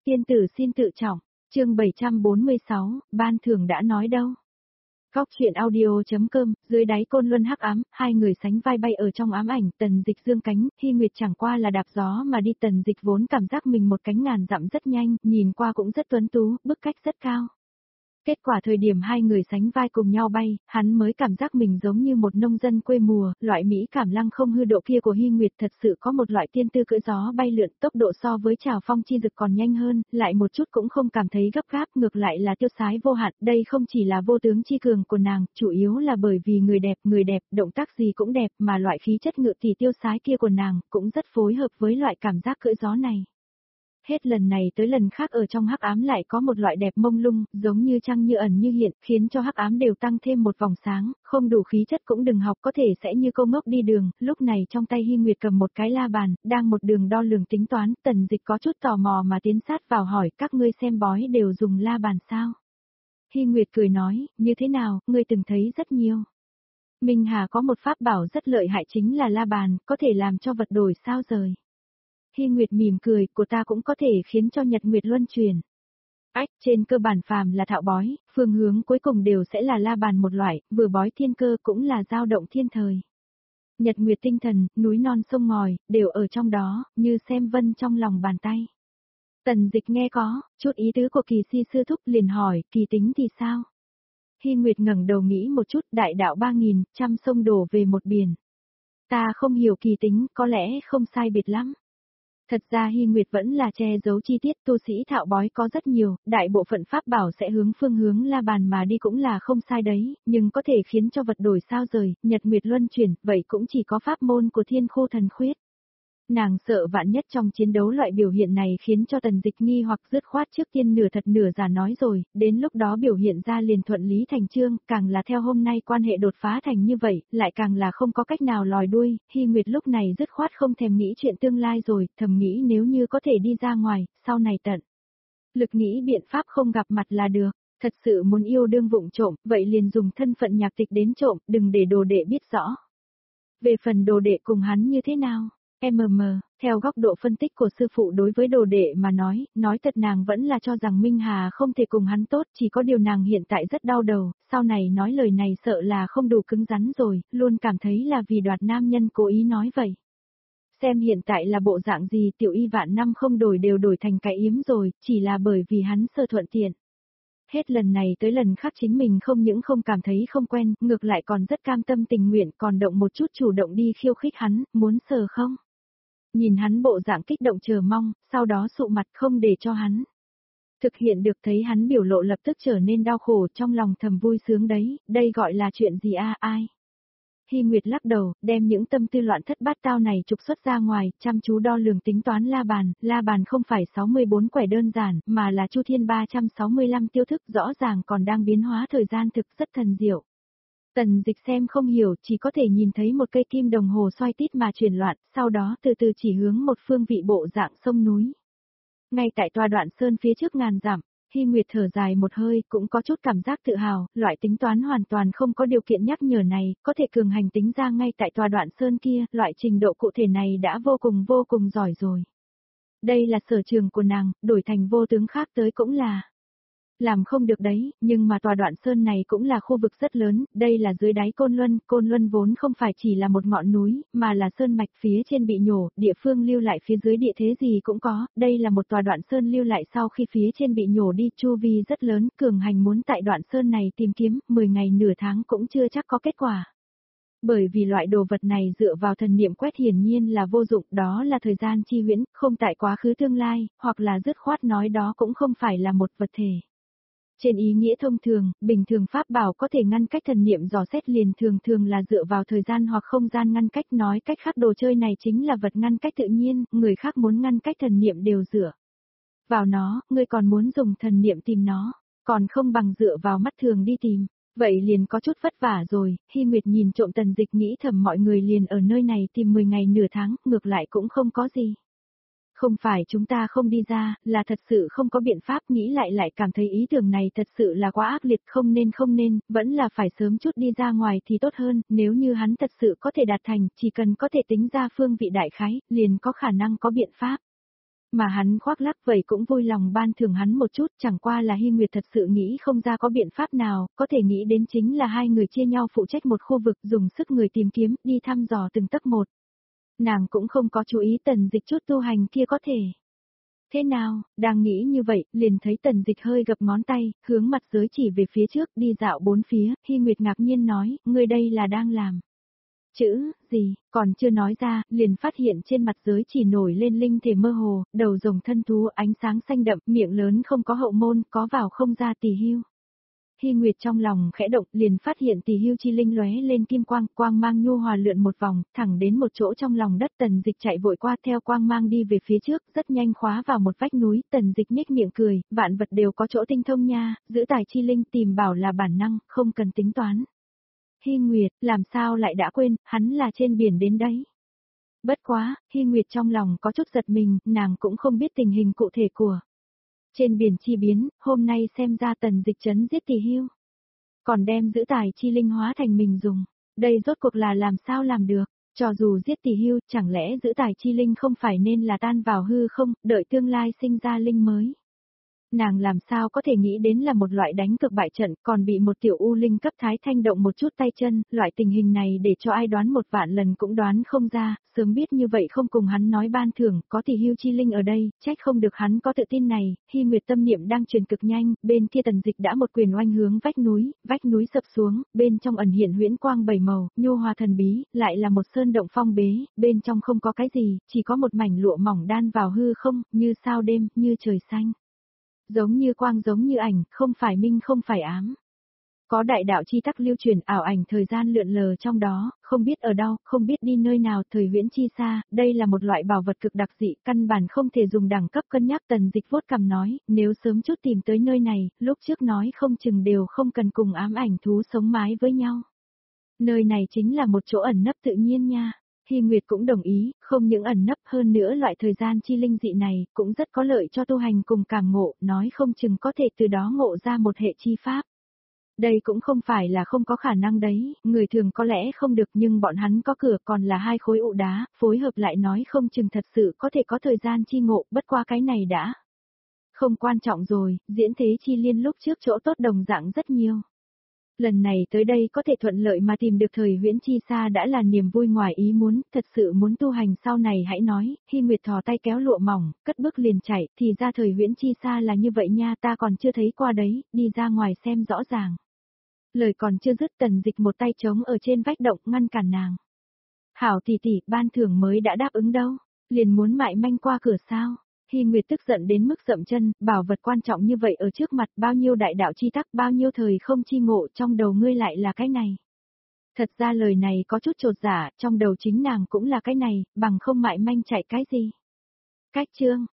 Tiên tử xin tự trọng, chương 746, ban thưởng đã nói đâu. Góc truyện audio.com, dưới đáy côn luân hắc ám, hai người sánh vai bay ở trong ám ảnh, Tần Dịch dương cánh, Hy Nguyệt chẳng qua là đạp gió mà đi. Tần Dịch vốn cảm giác mình một cánh ngàn dặm rất nhanh, nhìn qua cũng rất tuấn tú, bức cách rất cao. Kết quả thời điểm hai người sánh vai cùng nhau bay, hắn mới cảm giác mình giống như một nông dân quê mùa, loại mỹ cảm lăng không hư độ kia của Hy Nguyệt thật sự có một loại tiên tư cưỡi gió bay lượn, tốc độ so với Trảo Phong chi dực còn nhanh hơn, lại một chút cũng không cảm thấy gấp gáp, ngược lại là tiêu sái vô hạn. Đây không chỉ là vô tướng chi cường của nàng, chủ yếu là bởi vì người đẹp, động tác gì cũng đẹp, mà loại khí chất ngự tỷ tiêu sái kia của nàng cũng rất phối hợp với loại cảm giác cưỡi gió này. Hết lần này tới lần khác ở trong hắc ám lại có một loại đẹp mông lung, giống như trăng như ẩn như hiện, khiến cho hắc ám đều tăng thêm một vòng sáng, không đủ khí chất cũng đừng học, có thể sẽ như câu ngốc đi đường. Lúc này trong tay Hy Nguyệt cầm một cái la bàn, đang một đường đo lường tính toán. Tần Dịch có chút tò mò mà tiến sát vào hỏi, các ngươi xem bói đều dùng la bàn sao? Hy Nguyệt cười nói, như thế nào, ngươi từng thấy rất nhiều. Minh Hà có một pháp bảo rất lợi hại chính là la bàn, có thể làm cho vật đổi sao rời. Hy Nguyệt mỉm cười, của ta cũng có thể khiến cho nhật nguyệt luân chuyển. Trên cơ bản phàm là thạo bói, phương hướng cuối cùng đều sẽ là la bàn một loại, vừa bói thiên cơ cũng là dao động thiên thời. Nhật nguyệt tinh thần, núi non sông ngòi, đều ở trong đó, như xem vân trong lòng bàn tay. Tần Dịch nghe có, chút ý tứ của Kỳ Si sư thúc liền hỏi, kỳ tính thì sao? Hy Nguyệt ngẩng đầu nghĩ một chút, đại đạo 3000, trăm sông đổ về một biển. Ta không hiểu kỳ tính, có lẽ không sai biệt lắm. Thật ra Hy Nguyệt vẫn là che giấu chi tiết, tu sĩ thạo bói có rất nhiều, đại bộ phận pháp bảo sẽ hướng phương hướng la bàn mà đi cũng là không sai đấy, nhưng có thể khiến cho vật đổi sao rời, nhật nguyệt luân chuyển, vậy cũng chỉ có pháp môn của Thiên Khô Thần Khuyết. Nàng sợ vạn nhất trong chiến đấu loại biểu hiện này khiến cho Tần Dịch nghi hoặc dứt khoát trước tiên nửa thật nửa giả nói rồi, đến lúc đó biểu hiện ra liền thuận lý thành chương, càng là theo hôm nay quan hệ đột phá thành như vậy, lại càng là không có cách nào lòi đuôi. Hy Nguyệt lúc này dứt khoát không thèm nghĩ chuyện tương lai rồi, thầm nghĩ nếu như có thể đi ra ngoài, sau này tận lực nghĩ biện pháp không gặp mặt là được. Thật sự muốn yêu đương vụng trộm, vậy liền dùng thân phận nhạc tịch đến trộm, đừng để đồ đệ biết rõ. Về phần đồ đệ cùng hắn như thế nào? Theo góc độ phân tích của sư phụ đối với đồ đệ mà nói thật nàng vẫn là cho rằng Minh Hà không thể cùng hắn tốt, chỉ có điều nàng hiện tại rất đau đầu, sau này nói lời này sợ là không đủ cứng rắn rồi, luôn cảm thấy là vì đoạt nam nhân cố ý nói vậy. Xem hiện tại là bộ dạng gì, tiểu y vạn năm không đổi đều đổi thành cái yếm rồi, chỉ là bởi vì hắn sơ thuận tiện. Hết lần này tới lần khác chính mình không những không cảm thấy không quen, ngược lại còn rất cam tâm tình nguyện, còn động một chút chủ động đi khiêu khích hắn, muốn sờ không? Nhìn hắn bộ dạng kích động chờ mong, sau đó sụ mặt không để cho hắn thực hiện được, thấy hắn biểu lộ lập tức trở nên đau khổ, trong lòng thầm vui sướng đấy, đây gọi là chuyện gì ai? Hy Nguyệt lắc đầu, đem những tâm tư loạn thất bát tao này trục xuất ra ngoài, chăm chú đo lường tính toán la bàn không phải 64 quẻ đơn giản, mà là Chu Thiên 365 tiêu thức, rõ ràng còn đang biến hóa thời gian thực rất thần diệu. Tần Dịch xem không hiểu, chỉ có thể nhìn thấy một cây kim đồng hồ xoay tít mà chuyển loạn, sau đó từ từ chỉ hướng một phương vị bộ dạng sông núi. Ngay tại tòa đoạn sơn phía trước ngàn dặm, Hy Nguyệt thở dài một hơi, cũng có chút cảm giác tự hào, loại tính toán hoàn toàn không có điều kiện nhắc nhở này, có thể cường hành tính ra ngay tại tòa đoạn sơn kia, loại trình độ cụ thể này đã vô cùng giỏi rồi. Đây là sở trường của nàng, đổi thành vô tướng khác tới cũng là làm không được đấy, nhưng mà tòa đoạn sơn này cũng là khu vực rất lớn, đây là dưới đáy Côn Luân vốn không phải chỉ là một ngọn núi, mà là sơn mạch phía trên bị nhổ, địa phương lưu lại phía dưới địa thế gì cũng có, đây là một tòa đoạn sơn lưu lại sau khi phía trên bị nhổ đi, chu vi rất lớn, cường hành muốn tại đoạn sơn này tìm kiếm, 10 ngày nửa tháng cũng chưa chắc có kết quả. Bởi vì loại đồ vật này dựa vào thần niệm quét hiển nhiên là vô dụng, đó là thời gian chi huyễn, không tại quá khứ tương lai, hoặc là dứt khoát nói đó cũng không phải là một vật thể. Trên ý nghĩa thông thường, bình thường pháp bảo có thể ngăn cách thần niệm dò xét liền thường là dựa vào thời gian hoặc không gian ngăn cách, nói cách khác đồ chơi này chính là vật ngăn cách tự nhiên, người khác muốn ngăn cách thần niệm đều dựa vào nó, người còn muốn dùng thần niệm tìm nó, còn không bằng dựa vào mắt thường đi tìm, vậy liền có chút vất vả rồi. Hy Nguyệt nhìn trộm Tần Dịch nghĩ thầm mọi người liền ở nơi này tìm 10 ngày nửa tháng, ngược lại cũng không có gì. Không phải chúng ta không đi ra, là thật sự không có biện pháp, nghĩ lại cảm thấy ý tưởng này thật sự là quá ác liệt, không nên, vẫn là phải sớm chút đi ra ngoài thì tốt hơn, nếu như hắn thật sự có thể đạt thành, chỉ cần có thể tính ra phương vị đại khái, liền có khả năng có biện pháp. Mà hắn khoác lác vậy cũng vui lòng ban thưởng hắn một chút, chẳng qua là Hy Nguyệt thật sự nghĩ không ra có biện pháp nào, có thể nghĩ đến chính là hai người chia nhau phụ trách một khu vực dùng sức người tìm kiếm, đi thăm dò từng tấc một. Nàng cũng không có chú ý Tần Dịch chút tu hành kia có thể. Thế nào, đang nghĩ như vậy, liền thấy Tần Dịch hơi gập ngón tay, hướng mặt giới chỉ về phía trước, đi dạo bốn phía, Hy Nguyệt ngạc nhiên nói, ngươi đây là đang làm. Chữ, gì, còn chưa nói ra, liền phát hiện trên mặt giới chỉ nổi lên linh thể mơ hồ, đầu rồng thân thú ánh sáng xanh đậm, miệng lớn không có hậu môn, có vào không ra tỳ hưu. Hy Nguyệt trong lòng khẽ động, liền phát hiện tỳ hưu chi linh lóe lên kim quang, quang mang nhu hòa lượn một vòng, thẳng đến một chỗ trong lòng đất. Tần Dịch chạy vội qua theo quang mang đi về phía trước, rất nhanh khóa vào một vách núi. Tần Dịch nhếch miệng cười, vạn vật đều có chỗ tinh thông nha, giữ tài chi linh tìm bảo là bản năng, không cần tính toán. Hy Nguyệt, làm sao lại đã quên, hắn là trên biển đến đấy. Bất quá, Hy Nguyệt trong lòng có chút giật mình, nàng cũng không biết tình hình cụ thể của trên biển chi biến, hôm nay xem ra Tần Dịch trấn giết tỳ hưu. Còn đem giữ tài chi linh hóa thành mình dùng. Đây rốt cuộc là làm sao làm được, cho dù giết tỳ hưu, chẳng lẽ giữ tài chi linh không phải nên là tan vào hư không, đợi tương lai sinh ra linh mới. Nàng làm sao có thể nghĩ đến là một loại đánh cực bại trận, còn bị một tiểu u linh cấp thái thanh động một chút tay chân, loại tình hình này để cho ai đoán một vạn lần cũng đoán không ra, sớm biết như vậy không cùng hắn nói ban thưởng, có tỷ hưu chi linh ở đây, trách không được hắn có tự tin này. Hy Nguyệt tâm niệm đang truyền cực nhanh, bên kia Tần Dịch đã một quyền oanh hướng vách núi sập xuống, bên trong ẩn hiện huyễn quang bảy màu, nhu hòa thần bí, lại là một sơn động phong bế, bên trong không có cái gì, chỉ có một mảnh lụa mỏng đan vào hư không, như sao đêm, như trời xanh. Giống như quang giống như ảnh, không phải minh không phải ám. Có đại đạo chi tắc lưu truyền ảo ảnh thời gian lượn lờ trong đó, không biết ở đâu, không biết đi nơi nào, thời huyễn chi xa, đây là một loại bảo vật cực đặc dị, căn bản không thể dùng đẳng cấp cân nhắc. Tần Dịch vuốt cằm nói, nếu sớm chút tìm tới nơi này, lúc trước nói không chừng đều không cần cùng ám ảnh thú sống mái với nhau. Nơi này chính là một chỗ ẩn nấp tự nhiên nha. Hy Nguyệt cũng đồng ý, không những ẩn nấp hơn nữa loại thời gian chi linh dị này, cũng rất có lợi cho tu hành cùng cảm ngộ, nói không chừng có thể từ đó ngộ ra một hệ chi pháp. Đây cũng không phải là không có khả năng đấy, người thường có lẽ không được nhưng bọn hắn có cửa còn là hai khối ụ đá, phối hợp lại nói không chừng thật sự có thể có thời gian chi ngộ, bất qua cái này đã. Không quan trọng rồi, diễn thế chi liên lúc trước chỗ tốt đồng dạng rất nhiều. Lần này tới đây có thể thuận lợi mà tìm được thời huyễn chi xa đã là niềm vui ngoài ý muốn, thật sự muốn tu hành sau này hãy nói. Hy Nguyệt thò tay kéo lụa mỏng, cất bước liền chạy, thì ra thời huyễn chi xa là như vậy nha, ta còn chưa thấy qua đấy, đi ra ngoài xem rõ ràng. Lời còn chưa dứt, Tần Dịch một tay trống ở trên vách động ngăn cản nàng. Hảo tỷ tỷ, ban thưởng mới đã đáp ứng đâu, liền muốn mại manh qua cửa sao. Hy Nguyệt tức giận đến mức dậm chân, bảo vật quan trọng như vậy ở trước mặt, bao nhiêu đại đạo chi tắc, bao nhiêu thời không chi ngộ, trong đầu ngươi lại là cái này. Thật ra lời này có chút chột dạ, trong đầu chính nàng cũng là cái này, bằng không mại manh chạy cái gì. Cách chương